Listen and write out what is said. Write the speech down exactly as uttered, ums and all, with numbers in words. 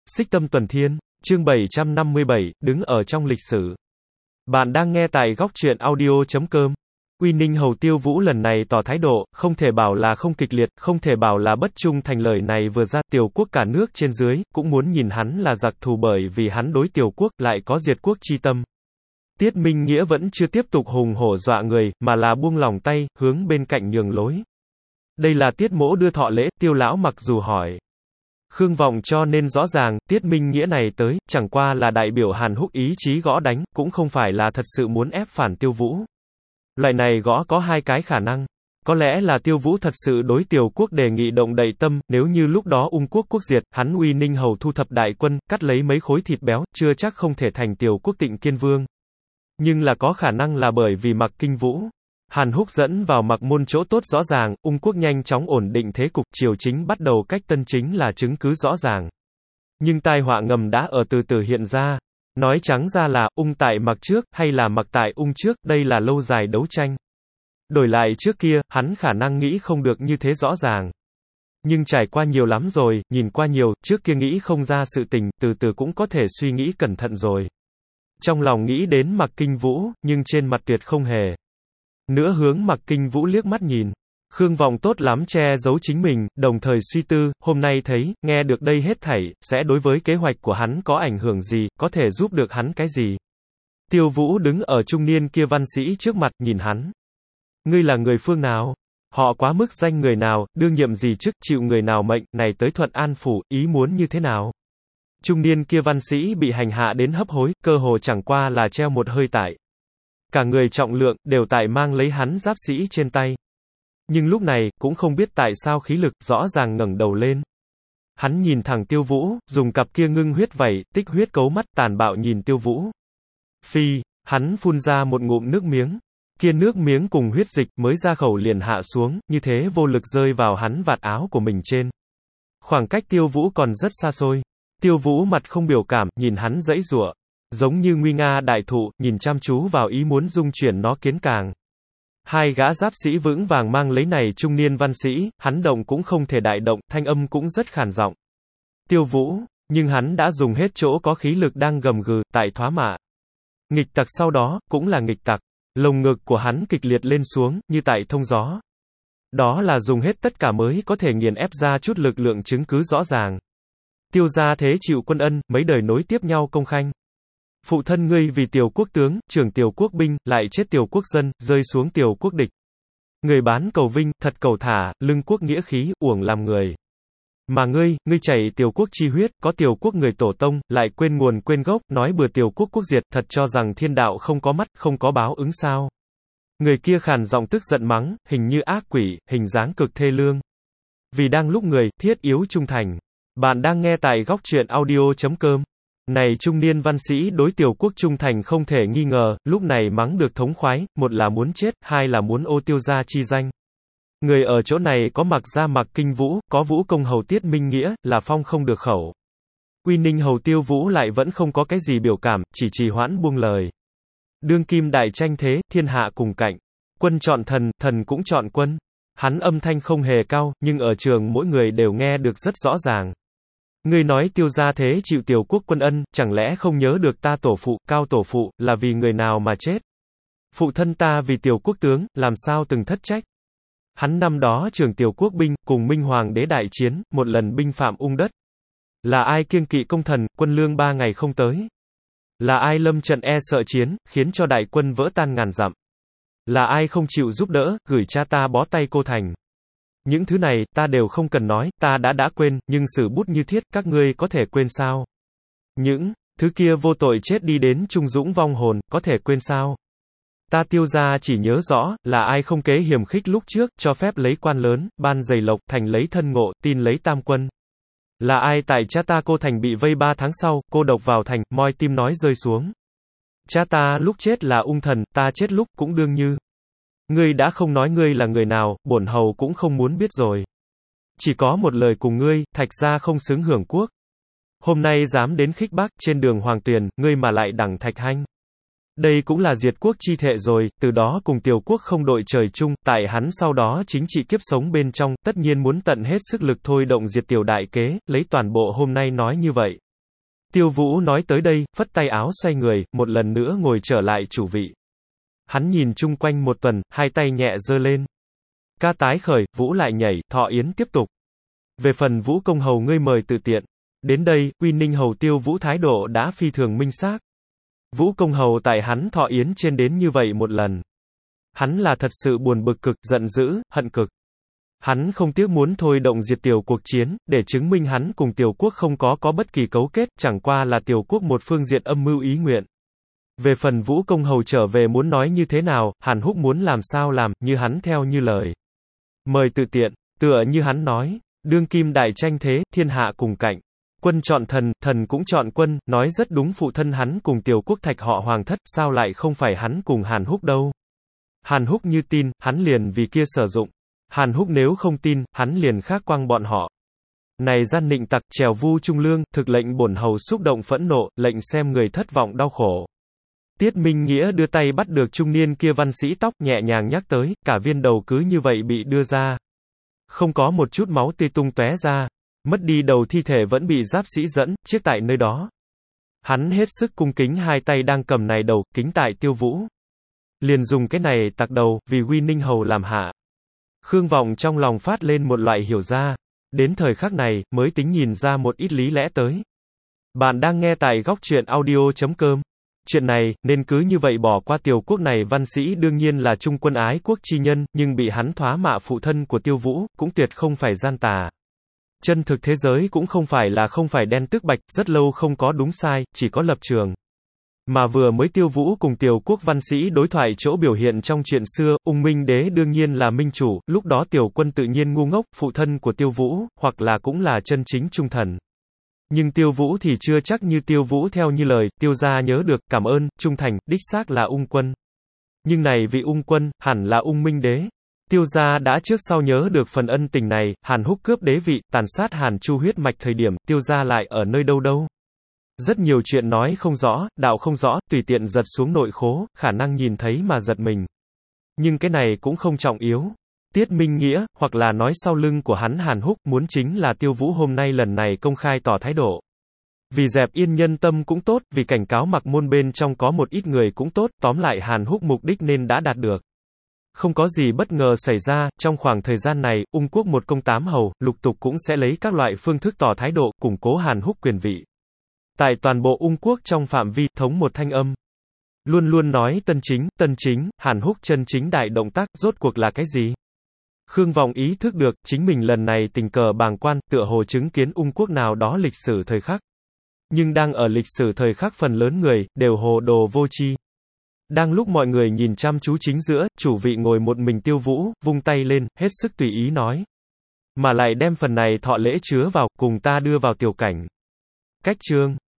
Xích Tâm Tuần Thiên, chương bảy trăm năm mươi bảy, đứng ở trong lịch sử. Bạn đang nghe tại góc truyện audio chấm com. Uy Ninh Hầu Tiêu Vũ lần này tỏ thái độ, không thể bảo là không kịch liệt, không thể bảo là bất trung thành. Lời này vừa ra, Tiểu Quốc cả nước trên dưới, cũng muốn nhìn hắn là giặc thù, bởi vì hắn đối Tiểu Quốc, lại có diệt quốc chi tâm. Tiết Minh Nghĩa vẫn chưa tiếp tục hùng hổ dọa người, mà là buông lòng tay, hướng bên cạnh nhường lối. Đây là Tiết mỗ đưa thọ lễ, Tiêu lão mặc dù hỏi. Khương Vọng cho nên rõ ràng, Tiết Minh Nghĩa này tới, chẳng qua là đại biểu Hàn Húc ý chí gõ đánh, cũng không phải là thật sự muốn ép phản Tiêu Vũ. Loại này gõ có hai cái khả năng. Có lẽ là Tiêu Vũ thật sự đối Tiểu Quốc đề nghị động đậy tâm, nếu như lúc đó Ung Quốc quốc diệt, hắn Uy Ninh Hầu thu thập đại quân, cắt lấy mấy khối thịt béo, chưa chắc không thể thành Tiểu Quốc Tịnh Kiên Vương. Nhưng là có khả năng là bởi vì Mặc Kinh Vũ. Hàn Húc dẫn vào Mặc Môn chỗ tốt rõ ràng, Ung Quốc nhanh chóng ổn định thế cục, triều chính bắt đầu cách tân chính là chứng cứ rõ ràng. Nhưng tai họa ngầm đã ở từ từ hiện ra. Nói trắng ra là, Ung tại Mặc trước, hay là Mặc tại Ung trước, đây là lâu dài đấu tranh. Đổi lại trước kia, hắn khả năng nghĩ không được như thế rõ ràng. Nhưng trải qua nhiều lắm rồi, nhìn qua nhiều, trước kia nghĩ không ra sự tình, từ từ cũng có thể suy nghĩ cẩn thận rồi. Trong lòng nghĩ đến Mặc Kinh Vũ, nhưng trên mặt tuyệt không hề. Nữa hướng Mặc Kinh Vũ liếc mắt nhìn. Khương Vọng tốt lắm che giấu chính mình, đồng thời suy tư, hôm nay thấy, nghe được đây hết thảy, sẽ đối với kế hoạch của hắn có ảnh hưởng gì, có thể giúp được hắn cái gì. Tiêu Vũ đứng ở trung niên kia văn sĩ trước mặt, nhìn hắn. Ngươi là người phương nào? Họ quá mức danh người nào, đương nhiệm gì chức, chịu người nào mệnh, này tới Thuận An Phủ, ý muốn như thế nào? Trung niên kia văn sĩ bị hành hạ đến hấp hối, cơ hồ chẳng qua là treo một hơi tại. Cả người trọng lượng, đều tại mang lấy hắn giáp sĩ trên tay. Nhưng lúc này, cũng không biết tại sao khí lực, rõ ràng ngẩng đầu lên. Hắn nhìn thẳng Tiêu Vũ, dùng cặp kia ngưng huyết vảy, tích huyết cấu mắt, tàn bạo nhìn Tiêu Vũ. Phi, hắn phun ra một ngụm nước miếng. Kia nước miếng cùng huyết dịch, mới ra khẩu liền hạ xuống, như thế vô lực rơi vào hắn vạt áo của mình trên. Khoảng cách Tiêu Vũ còn rất xa xôi. Tiêu Vũ mặt không biểu cảm, nhìn hắn giãy giụa. Giống như nguy nga đại thụ, nhìn chăm chú vào ý muốn dung chuyển nó kiến càng. Hai gã giáp sĩ vững vàng mang lấy này trung niên văn sĩ, hắn động cũng không thể đại động, thanh âm cũng rất khàn giọng. Tiêu Vũ, nhưng hắn đã dùng hết chỗ có khí lực đang gầm gừ, tại thoá mạ. Nghịch tặc sau đó, cũng là nghịch tặc. Lồng ngực của hắn kịch liệt lên xuống, như tại thông gió. Đó là dùng hết tất cả mới có thể nghiền ép ra chút lực lượng chứng cứ rõ ràng. Tiêu gia thế chịu quân ân, mấy đời nối tiếp nhau công khanh. Phụ thân ngươi vì Tiểu Quốc tướng, trưởng Tiểu Quốc binh, lại chết Tiểu Quốc dân, rơi xuống Tiểu Quốc địch. Người bán cầu vinh, thật cầu thả, lưng quốc nghĩa khí, uổng làm người. Mà ngươi, ngươi chảy Tiểu Quốc chi huyết, có Tiểu Quốc người tổ tông, lại quên nguồn quên gốc, nói bừa Tiểu Quốc quốc diệt, thật cho rằng thiên đạo không có mắt, không có báo ứng sao. Người kia khàn giọng tức giận mắng, hình như ác quỷ, hình dáng cực thê lương. Vì đang lúc người, thiết yếu trung thành. Bạn đang nghe tại góc truyện audio chấm com. Này trung niên văn sĩ đối Tiểu Quốc trung thành không thể nghi ngờ, lúc này mắng được thống khoái, một là muốn chết, hai là muốn ô Tiêu gia chi danh. Người ở chỗ này có Mặc gia Mặc Kinh Vũ, có Vũ Công Hầu Tiết Minh Nghĩa, là phong không được khẩu. Uy Ninh Hầu Tiêu Vũ lại vẫn không có cái gì biểu cảm, chỉ trì hoãn buông lời. Đương kim đại tranh thế, thiên hạ cùng cạnh. Quân chọn thần, thần cũng chọn quân. Hắn âm thanh không hề cao, nhưng ở trường mỗi người đều nghe được rất rõ ràng. Ngươi nói Tiêu gia thế chịu Tiểu Quốc quân ân, chẳng lẽ không nhớ được ta tổ phụ, Cao tổ phụ, là vì người nào mà chết? Phụ thân ta vì Tiểu Quốc tướng, làm sao từng thất trách? Hắn năm đó trưởng Tiểu Quốc binh, cùng Minh Hoàng đế đại chiến, một lần binh phạm Ung đất. Là ai kiêng kỵ công thần, quân lương ba ngày không tới? Là ai lâm trận e sợ chiến, khiến cho đại quân vỡ tan ngàn dặm? Là ai không chịu giúp đỡ, gửi cha ta bó tay cô thành? Những thứ này, ta đều không cần nói, ta đã đã quên, nhưng sử bút như thiết, các ngươi có thể quên sao? Những thứ kia vô tội chết đi đến trung dũng vong hồn, có thể quên sao? Ta Tiêu gia chỉ nhớ rõ, là ai không kế hiểm khích lúc trước, cho phép lấy quan lớn, ban dày lộc, thành lấy thân ngộ, tin lấy tam quân. Là ai tại cha ta cô thành bị vây ba tháng sau, cô độc vào thành, moi tim nói rơi xuống. Cha ta lúc chết là Ung thần, ta chết lúc, cũng đương như. Ngươi đã không nói ngươi là người nào, bổn hầu cũng không muốn biết rồi. Chỉ có một lời cùng ngươi, Thạch gia không xứng hưởng quốc. Hôm nay dám đến khích bác, trên đường Hoàng Tuyền, ngươi mà lại đẳng Thạch Hanh. Đây cũng là diệt quốc chi thệ rồi, từ đó cùng Tiểu Quốc không đội trời chung, tại hắn sau đó chính trị kiếp sống bên trong, tất nhiên muốn tận hết sức lực thôi động diệt tiểu đại kế, lấy toàn bộ hôm nay nói như vậy. Tiêu Vũ nói tới đây, phất tay áo xoay người, một lần nữa ngồi trở lại chủ vị. Hắn nhìn chung quanh một tuần, hai tay nhẹ giơ lên. Ca tái khởi, Vũ lại nhảy, thọ yến tiếp tục. Về phần Vũ công hầu ngươi mời tự tiện. Đến đây, Uy Ninh hầu Tiêu Vũ thái độ đã phi thường minh xác. Vũ công hầu tại hắn thọ yến trên đến như vậy một lần. Hắn là thật sự buồn bực cực, giận dữ, hận cực. Hắn không tiếc muốn thôi động diệt Tiểu cuộc chiến, để chứng minh hắn cùng Tiểu quốc không có có bất kỳ cấu kết, chẳng qua là Tiểu quốc một phương diện âm mưu ý nguyện. Về phần Vũ công hầu trở về muốn nói như thế nào, Hàn Húc muốn làm sao làm, như hắn theo như lời. Mời tự tiện, tựa như hắn nói, đương kim đại tranh thế, thiên hạ cùng cạnh. Quân chọn thần, thần cũng chọn quân, nói rất đúng phụ thân hắn cùng Tiểu quốc thạch họ Hoàng thất, sao lại không phải hắn cùng Hàn Húc đâu. Hàn Húc như tin, hắn liền vì kia sử dụng. Hàn Húc nếu không tin, hắn liền khác quăng bọn họ. Này gian nịnh tặc, trèo vu trung lương, thực lệnh bổn hầu xúc động phẫn nộ, lệnh xem người thất vọng đau khổ. Tiết Minh Nghĩa đưa tay bắt được trung niên kia văn sĩ tóc, nhẹ nhàng nhắc tới, cả viên đầu cứ như vậy bị đưa ra. Không có một chút máu tươi tung tóe ra. Mất đi đầu thi thể vẫn bị giáp sĩ dẫn, chiếc tại nơi đó. Hắn hết sức cung kính hai tay đang cầm này đầu, kính tại Tiêu Vũ. Liền dùng cái này tặc đầu, vì Uy Ninh hầu làm hạ. Khương Vọng trong lòng phát lên một loại hiểu ra. Đến thời khắc này, mới tính nhìn ra một ít lý lẽ tới. Bạn đang nghe tại góc truyện audio chấm com. Chuyện này, nên cứ như vậy bỏ qua Tiểu quốc này văn sĩ đương nhiên là trung quân ái quốc chi nhân, nhưng bị hắn thoá mạ phụ thân của Tiêu Vũ, cũng tuyệt không phải gian tà. Chân thực thế giới cũng không phải là không phải đen tức bạch, rất lâu không có đúng sai, chỉ có lập trường. Mà vừa mới Tiêu Vũ cùng Tiểu quốc văn sĩ đối thoại chỗ biểu hiện trong chuyện xưa, ung minh đế đương nhiên là minh chủ, lúc đó Tiểu quân tự nhiên ngu ngốc, phụ thân của Tiêu Vũ, hoặc là cũng là chân chính trung thần. Nhưng Tiêu Vũ thì chưa chắc như Tiêu Vũ theo như lời, Tiêu gia nhớ được, cảm ơn, trung thành, đích xác là ung quân. Nhưng này vị ung quân, hẳn là ung minh đế. Tiêu gia đã trước sau nhớ được phần ân tình này, Hàn Húc cướp đế vị, tàn sát Hàn Chu huyết mạch thời điểm, Tiêu gia lại ở nơi đâu đâu. Rất nhiều chuyện nói không rõ, đạo không rõ, tùy tiện giật xuống nội khố, khả năng nhìn thấy mà giật mình. Nhưng cái này cũng không trọng yếu. Tiết Minh Nghĩa, hoặc là nói sau lưng của hắn Hàn Húc, muốn chính là Tiêu Vũ hôm nay lần này công khai tỏ thái độ. Vì dẹp yên nhân tâm cũng tốt, vì cảnh cáo mặc môn bên trong có một ít người cũng tốt, tóm lại Hàn Húc mục đích nên đã đạt được. Không có gì bất ngờ xảy ra, trong khoảng thời gian này, ung quốc một công tám hầu, lục tục cũng sẽ lấy các loại phương thức tỏ thái độ, củng cố Hàn Húc quyền vị. Tại toàn bộ ung quốc trong phạm vi, thống một thanh âm. Luôn luôn nói tân chính, tân chính, Hàn Húc chân chính đại động tác, rốt cuộc là cái gì? Khương Vọng ý thức được, chính mình lần này tình cờ bàng quan, tựa hồ chứng kiến ung quốc nào đó lịch sử thời khắc. Nhưng đang ở lịch sử thời khắc phần lớn người, đều hồ đồ vô tri. Đang lúc mọi người nhìn chăm chú chính giữa, chủ vị ngồi một mình Tiêu Vũ, vung tay lên, hết sức tùy ý nói. Mà lại đem phần này thọ lễ chứa vào, cùng ta đưa vào tiểu cảnh. Cách chương.